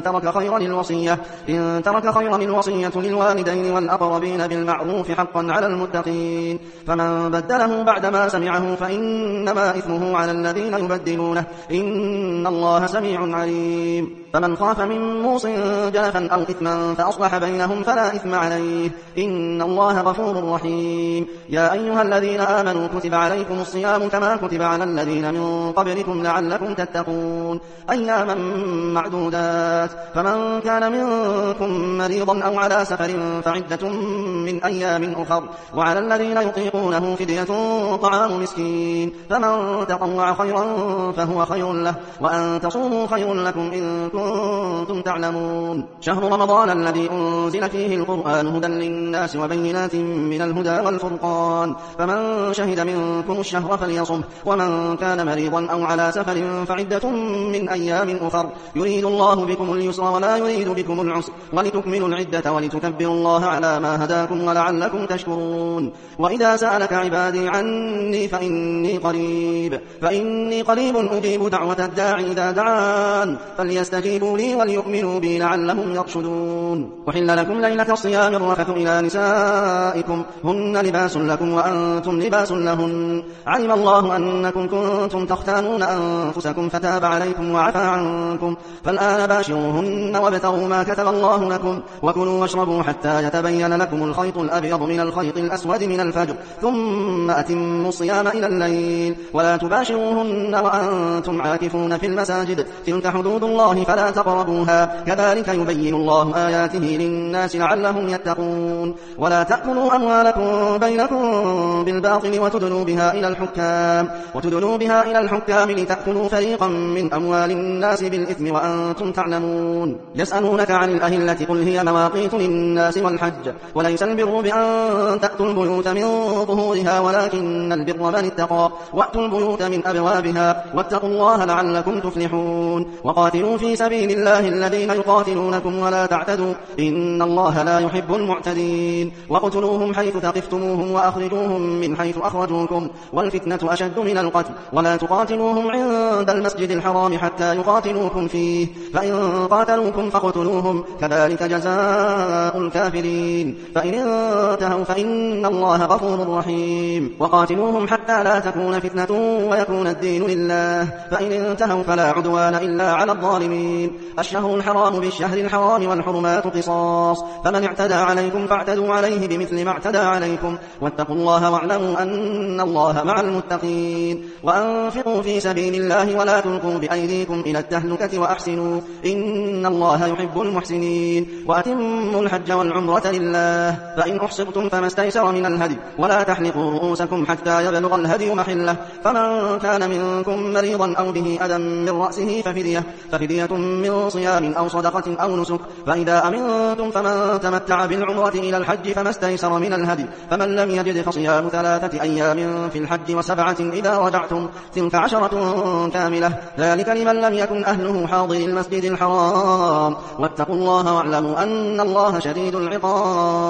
ترك خيرا الوصية للوالدين والأقربين بالمعروف حقا على المتقين فمن بدله بعدما سمعه فإنما إثمه على الذين يبدلونه إن الله سميع عليم. فمن خاف من موص جنفا أو إثما فأصلح بينهم فلا إثم عليه إن الله غفور رحيم. يا أيها الذين آمنوا كتب عليكم الصيام كما كتب على الذين من قبلكم لعلكم تتقون أياما معدودات فمن كان منكم مريضا أو على سفر فعدة من أيام أخر وعلى الذين يطيقونه فدية طعام مسكين فمن تطوع خيرا فهو خير له وأن تصوموا خير لكم إن كنتم تعلمون. شهر رمضان الذي أنزل فيه القرآن هدى للناس وبينات من الهدى والفرقان فمن شهد منكم الشهر فليصم ومن كان مريضا أو على سفر فعدة من أيام أخر يريد الله بكم اليسر ولا يريد بكم العسر ولتكملوا العدة ولتكبروا الله على ما هداكم ولعلكم تشكرون. وإذا سألك عبادي عني فإني قريب أجيب دعوة الداعي إذا دعان فليستجيبوا لي وليؤمنوا بي لعلهم يرشدون. وحل لكم ليلة الصيام الرفث إلى نسائكم هن لباس لكم وأنتم لباس لهن علم الله أنكم كنتم تختانون أنفسكم فتاب عليكم وعفى عنكم فالآن باشروهن وابتغوا ما كتب الله لكم وكلوا واشربوا حتى يتبين لكم الخيط الأبيض من الخيط الأسود من الفجر ثم أتموا الصيام إلى الليل ولا تباشروهن وأنتم عاكفون في المساجد تلك حدود الله فلا تقربوها كذلك يبين الله آياته للناس لعلهم يتقون. ولا تأكلوا أموالكم بينكم بالباطل وتدلوا بها إلى الحكام لتأكلوا فريقا من أموال الناس بالإثم وأنتم تعلمون. يسألونك عن الأهلة قل هي مواقيت للناس والحج وليس البر بأن تأتوا البيوت من ظهورها ولكن البر من اتقى وأتوا البيوت من أبوابها واتقوا الله لعلكم تفلحون. وقاتلوا في سبيل الله الذين يقاتلونكم ولا تعتدوا إن الله لا يحب المعتدين. وقتلوهم حيث ثقفتموهم وأخرجوهم من حيث أخرجوكم والفتنة أشد من القتل ولا تقاتلوهم عند المسجد الحرام حتى يقاتلوكم فيه فإن قاتلوكم فاقتلوهم كذلك جزاء الكافرين فإن انتهوا فإن الله غفور رحيم. وقاتلوهم حتى لا تكون فتنة ويكون الدين لله فإن انتهوا فلا عدوان إلا على الظالمين. الشهر الحرام بالشهر الحرام والحرمات قصاص فمن اعتدى عليكم فاعتدوا عليه بمثل ما اعتدى عليكم واتقوا الله واعلموا أن الله مع المتقين. وأنفقوا في سبيل الله ولا تلقوا بأيديكم إلى التهلكة وأحسنوا إن الله يحب المحسنين. وأتموا الحج والعمرة لله فإن أحصرتم فما استيسر من الهدي ولا تحلقوا رؤوسكم حتى يبلغ الهدي محله فمن كان منكم مريضا أو به أذى من رأسه ففدية من صيام أو صدقة أو نسك فإذا أمنتم فمن تمتع بالعمرة إلى الحج فما استيسر من الهدي فمن لم يجد فصيام 3 أيام في الحج و7 إذا رجعتم تلك 10 كاملة ذلك لمن لم يكن أهله حاضر المسجد الحرام واتقوا الله واعلموا أن الله شديد العقاب.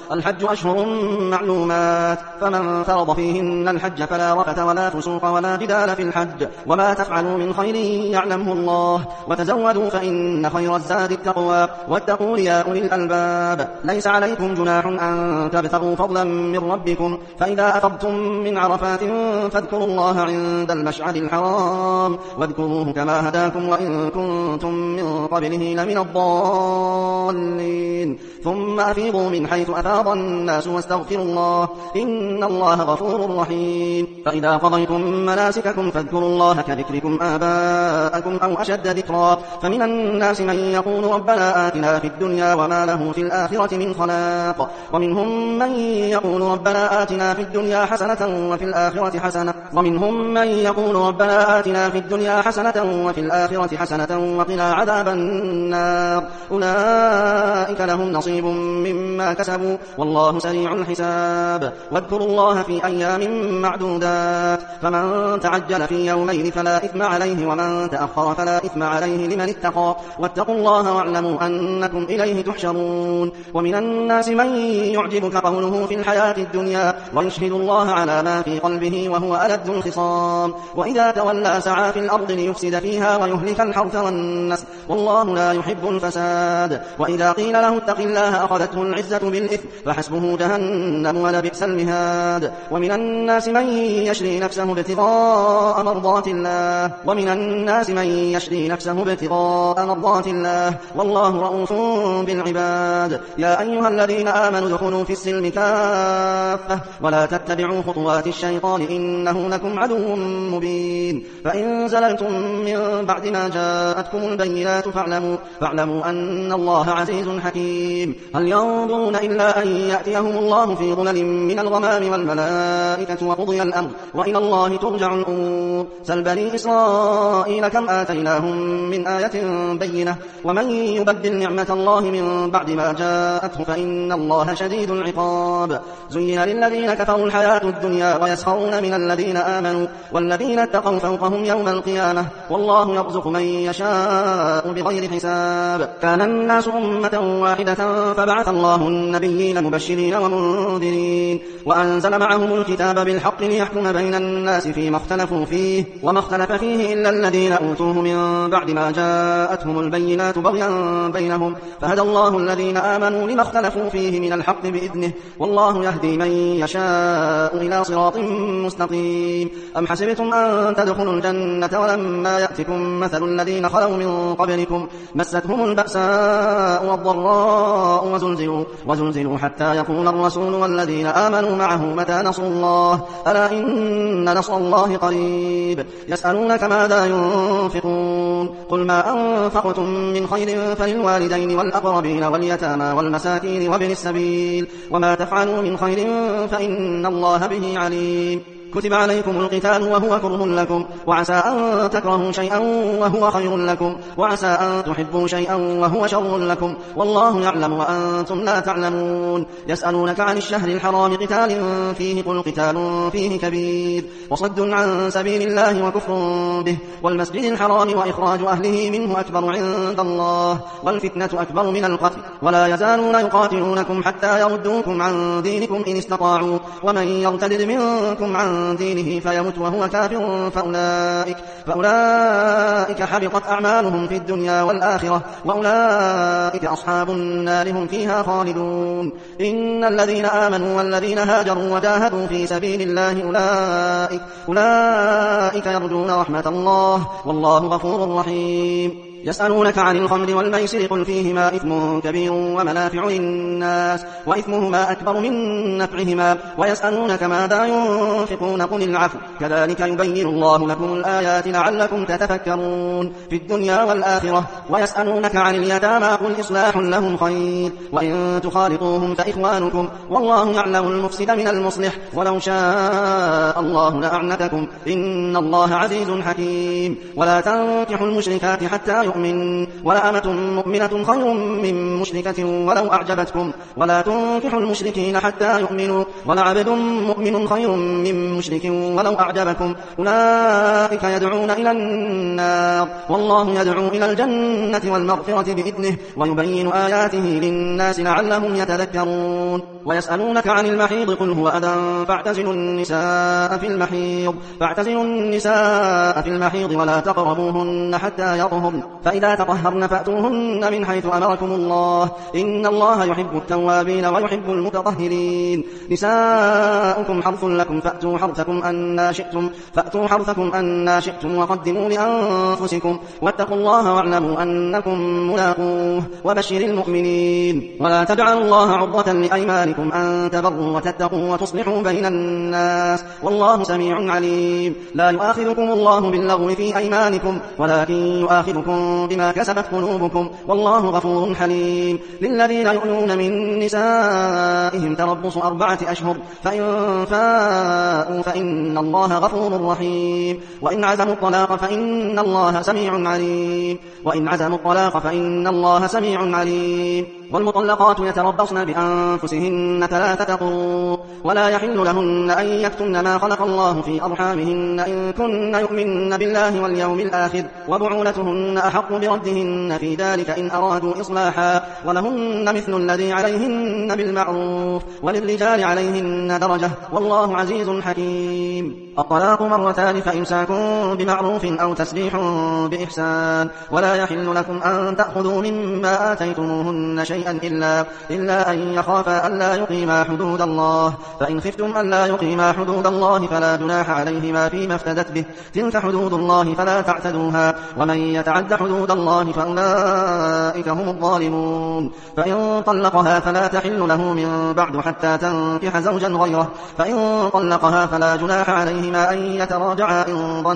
الحج أشهر معلومات، فمن فرض فيهن الحج فلا رفث ولا فسوق ولا جدال في الحج، وما تفعلوا من خير يعلمه الله، وتزودوا فإن خير الزاد التقوى، واتقوا يا أولي الألباب. ليس عليكم جناح أن تبتغوا فضلا من ربكم، فإذا أفضتم من عرفات فاذكروا الله عند المشعر الحرام، واذكروه كما هداكم وإن كنتم من قبله لمن الضالين. ثم أفيضوا من حيث أفاض الناس واستغفروا الله، إن الله غفور رحيم. فإذا قضيتم مناسككم فاذكروا الله كذكركم آباءكم أو أشد ذكرا. فمن الناس من يقول ربنا آتنا في الدنيا وما له في الآخرة من خلاق، ومنهم من يقول ربنا آتنا في الدنيا حسنة وفي الآخرة حسنة، ومنهم من يقول ربنا آتنا في الدنيا حسنة وفي الآخرة حسنة وقنا عذاب النار. أولئك لهم نصيب مما كسبوا والله سريع الحساب. واذكروا الله في أيام معدودات، فمن تعجل في يومين فلا إثم عليه، ومن تأخر فلا إثم عليه لمن اتقى، واتقوا الله واعلموا أنكم إليه تحشرون. ومن الناس من يعجبك قوله في الحياة الدنيا ويشهد الله على ما في قلبه وهو ألد الخصام، وإذا تولى سعى في الأرض ليفسد فيها ويهلك الحرث والنسل، والله لا يحب الفساد. وإذا قيل له اتق الله أخذته العزة بالإثم فحسبه جهنم ولبئس المهاد. ومن الناس من يشري نفسه ابتغاء مرضات الله، والله رؤوف بالعباد. يا أيها الذين آمنوا ادخلوا في السلم كافة ولا تتبعوا خطوات الشيطان إنه لكم عدو مبين. فإن زللتم من بعد ما جاءتكم البينات فاعلموا أن الله عزيز حكيم. هل ينظرون إلا أن يأتيهم الله في ظلل من الغمام والملائكة وقضي الأمر وإلى الله ترجع الأمور. سل بني إسرائيل كم آتيناهم من آية بينة، ومن يبدل نعمة الله من بعد ما جاءته فإن الله شديد العقاب. زين للذين كفروا الحياة الدنيا ويسخرون من الذين آمنوا، والذين اتقوا فوقهم يوم القيامة، والله يرزق من يشاء بغير حساب. كان الناس أمة واحدة فبعث الله النبيين مبشرين ومنذرين، وأنزل معهم الكتاب بالحق ليحكم بين الناس فيما اختلفوا فيه، وما اختلف فيه إلا الذين أوتوه من بعد ما جاءتهم البينات بغيا بينهم، فهدى الله الذين آمنوا لما اختلفوا فيه من الحق بإذنه، والله يهدي من يشاء إلى صراط مستقيم. أم حسبتم أن تدخلوا الجنة ولما يأتكم مثل الذين خلوا من قبلكم مستهم البأساء والضراء وزلزلوا حتى يقول الرسول والذين آمنوا معه متى نصر الله، ألا إن نصر الله قريب. يسألونك ماذا ينفقون، قل ما أنفقتم من خير فللوالدين والأقربين واليتامى والمساكين وابن السبيل، وما تفعلوا من خير فإن الله به عليم. كتب عليكم القتال وهو كره لكم، وعسى أن تكرهوا شيئا وهو خير لكم، وعسى أن تحبوا شيئا وهو شر لكم، والله يعلم وأنتم لا تعلمون. يسألونك عن الشهر الحرام قتال فيه، قل قتال فيه كبير، وصد عن سبيل الله وكفر به، والمسجد الحرام وإخراج أهله منه أكبر عند الله، والفتنة أكبر من القتل، ولا يزالون يقاتلونكم حتى يردوكم عن دينكم إن استطاعوا، ومن يرتد منكم عن دينه فيمت وهو كافر فأولئك حبطت أعمالهم في الدنيا والآخرة، وأولئك أصحاب النار هم فيها خالدون. إن الذين آمنوا والذين هاجروا وجاهدوا في سبيل الله أولئك يرجون رحمة الله، والله غفور رحيم. يسألونك عن الخمر والميسر، قل فيهما إثم كبير ومنافع للناس، وإثمهما أكبر من نفعهما، ويسألونك ماذا ينفقون، قل العفو، كذلك يبين الله لكم الآيات لعلكم تتفكرون في الدنيا والآخرة. ويسألونك عن اليتامى، قل إصلاح لهم خير، وإن تخالطوهم فإخوانكم، والله يعلم المفسد من المصلح، ولو شاء الله لأعنتكم، إن الله عزيز حكيم. ولا تنكحوا المشركات حتى يؤمن ولأمة مؤمنة خير من مشركة ولو أعجبتكم ولا تنكحوا المشركين حتى يؤمنوا ولعبد مؤمن خير من مشرك ولو أعجبكم أولئك يدعون إلى النار والله يدعو إلى الجنة والمغفرة بإذنه ويبين آياته للناس لعلهم يتذكرون ويسألونك عن المحيض قل هو أذى فاعتزلوا النساء في المحيض ولا تقربوهن حتى يطهرن فإذا تطهرن فأتوهن من حيث أمركم الله إن الله يحب التوابين ويحب المتطهرين نساؤكم حرث لكم فأتوا حرثكم أنا شئتم وقدموا لأنفسكم واتقوا الله واعلموا أنكم ملاقوه وبشر المؤمنين ولا تجعلوا الله عرضة لأيمانكم أن تبروا وتتقوا وتصلحوا بين الناس والله سميع عليم لا يؤاخذكم الله باللغو في أيمانكم ولكن يؤاخذكم بما كسبت قلوبكم والله غفور حليم للذين يؤلون من نسائهم تربص 4 أشهر فإن فاءوا فإن الله غفور رحيم وإن عزموا الطلاق فإن الله سميع عليم والمطلقات يتربصن بأنفسهن 3 قروء ولا يحل لهن أن يكتمن ما خلق الله في أرحامهن إن كن يؤمن بالله واليوم الآخر وبعولتهن أحق بردهن في ذلك إن أرادوا إصلاحا ولهن مثل الذي عليهن بالمعروف وللرجال عليهن درجة والله عزيز حكيم الطلاق 2 فإمساك بمعروف أو تسريح بإحسان ولا يحل لكم أن تأخذوا مما آتيتموهن شيئا إلا أن يخافا ألا يقيما حدود الله فإن خفتم ألا يقيما حدود الله فلا جناح عليهما فيما افتدت به تلك حدود الله فلا تعتدوها ومن يتعد حدود الله فأولئك هم الظالمون فإن طلقها فلا تحل له من بعد حتى تنكح زوجا غيره فإن طلقها فلا جناح عليهما أن يتراجعا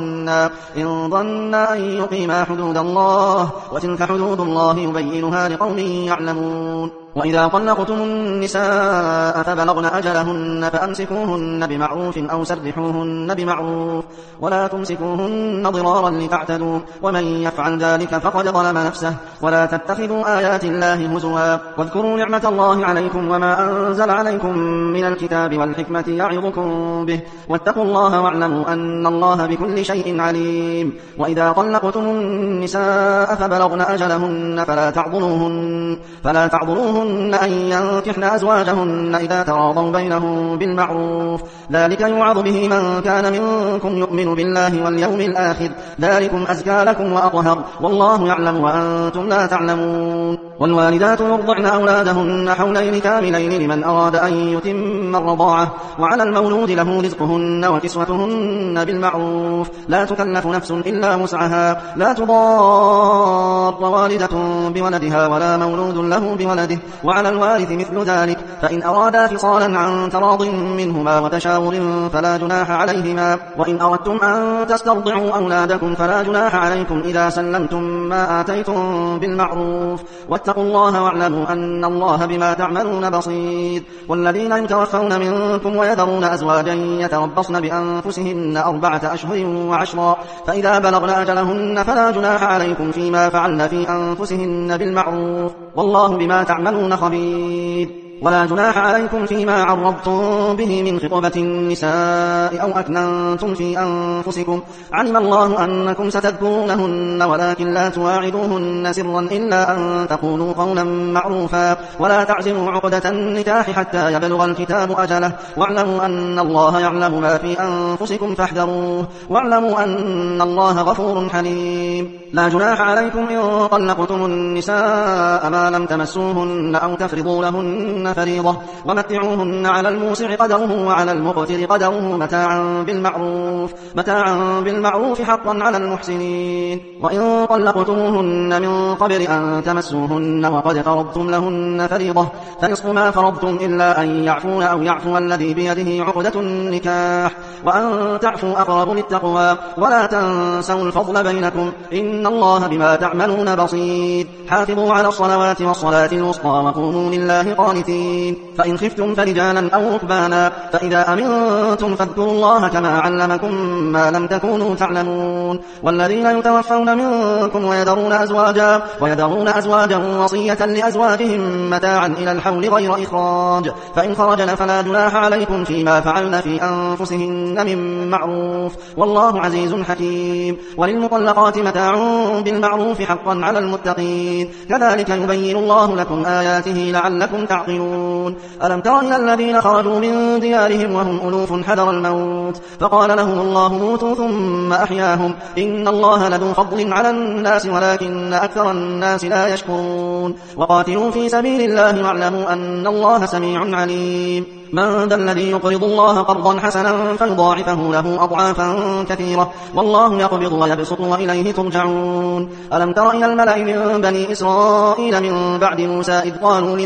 إن ظنا أن يقيما حدود الله وتلك حدود الله يبينها لقوم يعلمون وإذا طلقتم النساء فبلغن أجلهن فأمسكوهن بمعروف أو سرحوهن بمعروف ولا تمسكوهن ضرارا لتعتدوا ومن يفعل ذلك فقد ظلم نفسه ولا تتخذوا آيات الله هزوا واذكروا نعمة الله عليكم وما أنزل عليكم من الكتاب والحكمة يعظكم به واتقوا الله واعلموا أن الله بكل شيء عليم وإذا طلقتم النساء فبلغن أجلهن فلا تعضلوهن أن ينكحن أزواجهن إذا تراضوا بينهم بالمعروف ذلك يوعظ به من كان منكم يؤمن بالله واليوم الآخر ذلكم أزكى لكم وأطهر والله يعلم وأنتم لا تعلمون والوالدات يرضعن أولادهن حولين كاملين لمن أراد أن يتم الرضاعة وعلى المولود له رزقهن وكسوتهن بالمعروف لا تكلف نفس إلا وسعها لا تضار والدة بولدها ولا مولود له بولده وعلى الوارث مثل ذلك فإن أرادا فصالا عن تراض منهما وتشاور فلا جناح عليهما وإن أردتم أن تسترضعوا أولادكم فلا جناح عليكم إذا سلمتم ما آتيتم بالمعروف واتقوا الله واعلموا أن الله بما تعملون بصير والذين يتوفون منكم ويذرون أزواجا يتربصن بأنفسهن 4 أشهر وعشرا فإذا بلغن أجلهن فلا جناح عليكم فيما فعلن في أنفسهن بالمعروف والله بما تعملون خبير ولا جناح عليكم فيما عرضتم به من خطبة النساء أو أكننتم في أنفسكم علم الله أنكم ستذكرونهن ولكن لا تواعدوهن سرا إلا أن تقولوا قولا معروفا ولا تعزموا عقدة النكاح حتى يبلغ الكتاب أجله واعلموا أن الله يعلم ما في أنفسكم فاحذروه واعلموا أن الله غفور حليم لا جناح عليكم إن طلقتم النساء ما لم تمسوهن أو تفرضوا لهن فريضة ومتعوهن على الموسع قدره وعلى المقتر قدره متاعا بالمعروف حقا على المحسنين وإن طلقتموهن من قبل أن تمسوهن وقد فرضتم لهن فريضة فنصف ما فرضتم إلا أن يعفون أو يعفو الذي بيده عقدة النكاح وأن تعفوا أقرب للتقوى ولا تنسوا الفضل بينكم إن الله بما تعملون بصير حافظوا على الصلوات والصلاة الوسطى وقوموا لله قانتين الخاسرين. فإن خفتم فرجالا أو ركبانا فإذا أمنتم فاذكروا الله كما علمكم ما لم تكونوا تعلمون. والذين يتوفون منكم ويذرون أزواجا وصية لأزواجهم متاعا إلى الحول غير إخراج، فإن خرجن فلا جناح عليكم فيما فعلن في أنفسهن من معروف، والله عزيز حكيم. وللمطلقات متاع بالمعروف حقا على المتقين، كذلك يبين الله لكم آياته لعلكم تعقلون. ألم تر إلى الذين خرجوا من ديارهم وهم ألوف حذر الموت فقال لهم الله موتوا ثم أحياهم، إن الله لذو فضل على الناس ولكن أكثر الناس لا يشكرون. وقاتلوا في سبيل الله واعلموا أن الله سميع عليم. من ذا الذي يقرض الله قرضا حسنا فيضاعفه له أضعافا كثيرة، والله يقبض ويبسط وإليه ترجعون. ألم تر إلى الملأ من بني إسرائيل من بعد موسى إذ قالوا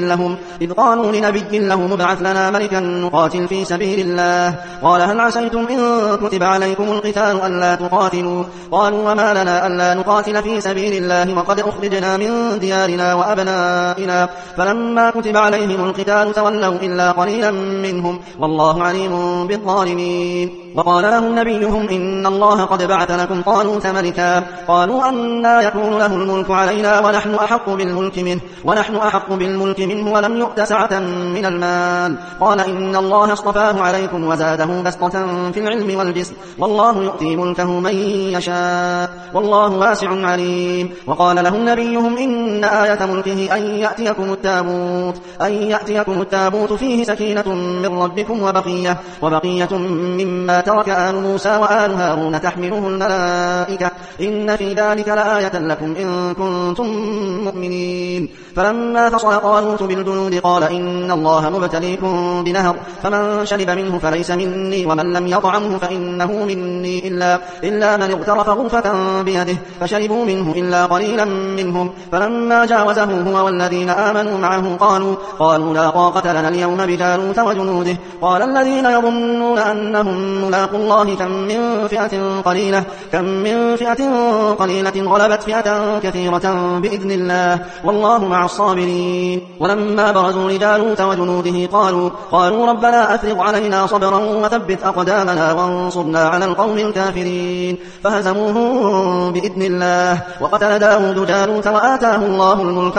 لنبي لهم ابعث لنا ملكا نقاتل في سبيل الله، قال هل عسيتم إن كتب عليكم القتال ألا تقاتلوا؟ قالوا وما لنا ألا نقاتل في سبيل الله وقد أخرجنا من ديارنا وأبنائنا، فلما كتب عليهم القتال تولوا إلا قليلا منهم، والله عليم بالظالمين. وقال لهم نبيهم إن الله قد بعث لكم طالوت ملكا، قالوا أنى يكون له الملك علينا ونحن أحق بالملك منه ولم يؤت سعة من المال، قال إن الله اصطفاه عليكم وزاده بسطة في العلم والجسم، والله يؤتي ملكه من يشاء، والله واسع عليم. وقال لهم نبيهم إن آية ملكه أن يأتيكم التابوت فيه سكينة من ربكم وبقية مما ترك آل موسى وآل هارون تحمله الملائكة، إن في ذلك لآية لكم إن كنتم مؤمنين. فلما فصل طالوت بالجنود قال إن الله مبتليكم بنهر، فمن شرب منه فليس مني ومن لم يطعمه فإنه مني إلا من اغترف غرفة بيده، فشربوا منه إلا قليلا منهم. فلما جاوزه هو والذين آمنوا معه قالوا لا طاقة لنا اليوم بجالوت وجنوده. قال الذين يظنون أنهم ملاقوا الله كم من فئة قليلة غلبت فئة كثيرة بإذن الله، والله مع الصابرين. ولما برزوا لجالوت وجنوده قالوا ربنا أفرغ علينا صبرا وثبت أقدامنا وانصرنا على القوم الكافرين، فهزموهم بإذن الله. وقتل داود جالوت وآتاه الله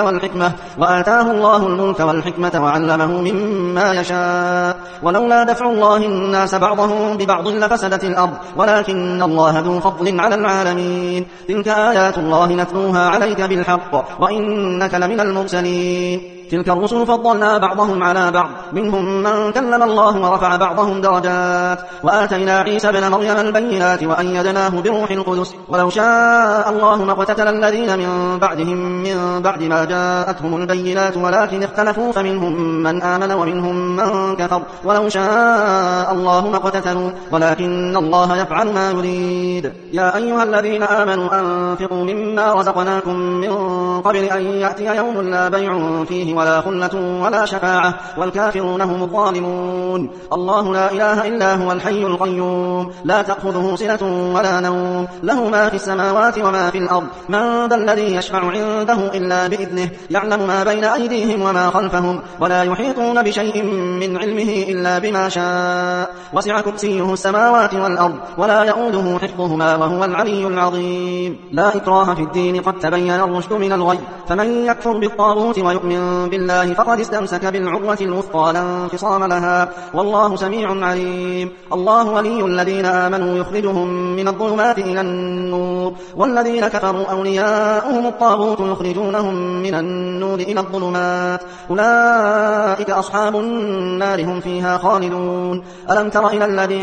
الملك والحكمة وعلمه مما يشاء، ولولا دفع الله الناس بعضهم ببعض لفسدت الأرض ولكن الله ذو فضل على العالمين. تلك آيات الله نتلوها عليك بالحق وإنك لمن المرسلين. تلك الرسل فضلنا بعضهم على بعض، منهم من كلم الله ورفع بعضهم درجات، وآتينا عيسى ابن مريم البينات وأيدناه بروح القدس، ولو شاء الله ما اقتتل الذين من بعدهم من بعد ما جاءتهم البينات ولكن اختلفوا فمنهم من آمن ومنهم من كفر، ولو شاء الله ما اقتتلوا ولكن الله يفعل ما يريد. يا أيها الذين آمنوا أنفقوا مما رزقناكم من قبل أن يأتي يوم لا بيع فيه ولا خلة ولا شفاعة والكافرون هم الظالمون. الله لا إله إلا هو الحي القيوم، لا تأخذه سنة ولا نوم، له ما في السماوات وما في الأرض. من ذا الذي يشفع عنده إلا بإذنه، يعلم ما بين أيديهم وما خلفهم، ولا يحيطون بشيء من علمه إلا بما شاء، وسع كرسيه السماوات والأرض ولا يؤوده حفظهما وهو العلي العظيم. لا إكراه في الدين، قد تبين الرشد من الغي، فمن يكفر بالطاغوت ويؤمن بالله فقد استمسك بالعروة الوثقى لا انفصام لها، والله سميع عليم. الله ولي الذين آمنوا يخرجهم من الظلمات إلى النور، والذين كفروا أولياؤهم الطاغوت يخرجونهم من النور إلى الظلمات، أولئك أصحاب النار هم فيها خالدون. ألم تر إلى الذي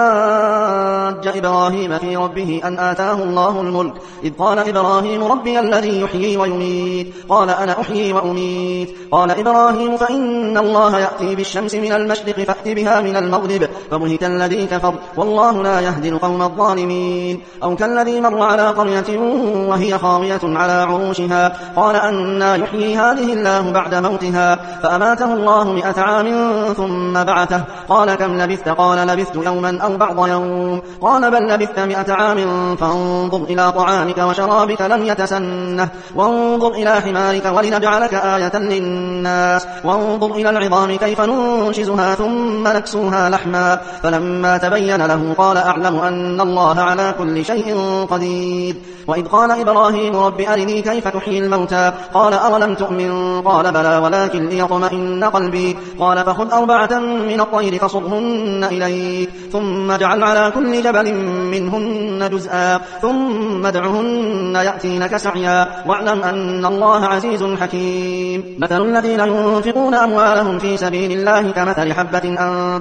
حاج إبراهيم في ربه أن آتاه الله الملك، إذ قال إبراهيم ربي الذي يحيي ويميت، قال أنا أحيي وأميت. قال إبراهيم فإن الله يأتي بالشمس من المشرق فأت بها من المغرب، فبهت الذي كفر والله لا يهدي القوم الظالمين. أو كالذي مر على قرية وهي خاوية على عروشها، قال أنى يحيي هذه الله بعد موتها، فأماته الله 100 عام ثم بعثه، قال كم لبثت؟ قال لبثت يوما أو بعض يوم، قال بل لبثت 100 عام فانظر إلى طعامك وشرابك لم يتسنه، وانظر إلى حمارك ولنجعلك آية للناس للناس وانظر إلى العظام كيف ننشزها ثم نكسوها لحما فلما تبين له قال أعلم أن الله على كل شيء قدير وإذ قال إبراهيم رب أرني كيف تحيي الموتى قال أولم تؤمن قال بلى ولكن ليطمئن قلبي قال فخذ 4 من الطير فصرهن إليك ثم اجعل على كل جبل منهن جزءا ثم ادعهن يأتينك سعيا واعلم أن الله عزيز حكيم مثل الذين ينفقون أموالهم في سبيل الله كمثل حبة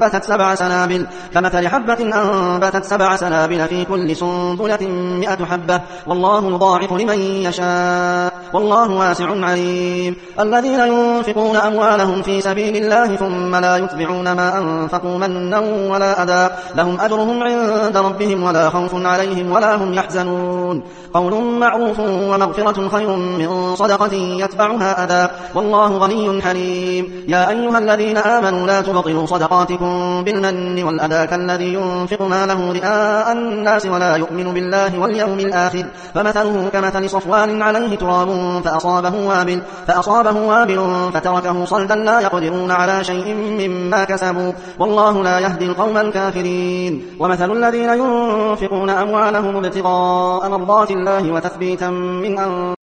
أنبتت 7 سنابل في كل سنبلة 100 حبة والله يضاعف لمن يشاء والله واسع عليم الذين ينفقون أموالهم في سبيل الله ثم لا يتبعون ما أنفقوا منا ولا أذى لهم أجرهم عند ربهم ولا خوف عليهم ولا هم يحزنون قول معروف ومغفرة خير من صدقة يتبعها أذى والله غني حليم يا أيها الذين آمنوا لا تبطلوا صدقاتكم بالمن والأذى كالذي ينفق ماله رئاء الناس ولا يؤمن بالله واليوم الآخر فمثله كمثل صفوان عليه تراب فأصابه وابل فتركه صلدا لا يقدرون على شيء مما كسبوا والله لا يهدي القوم الكافرين ومثل الذين ينفقون أموالهم ابتغاء مرضات الله وتثبيتا من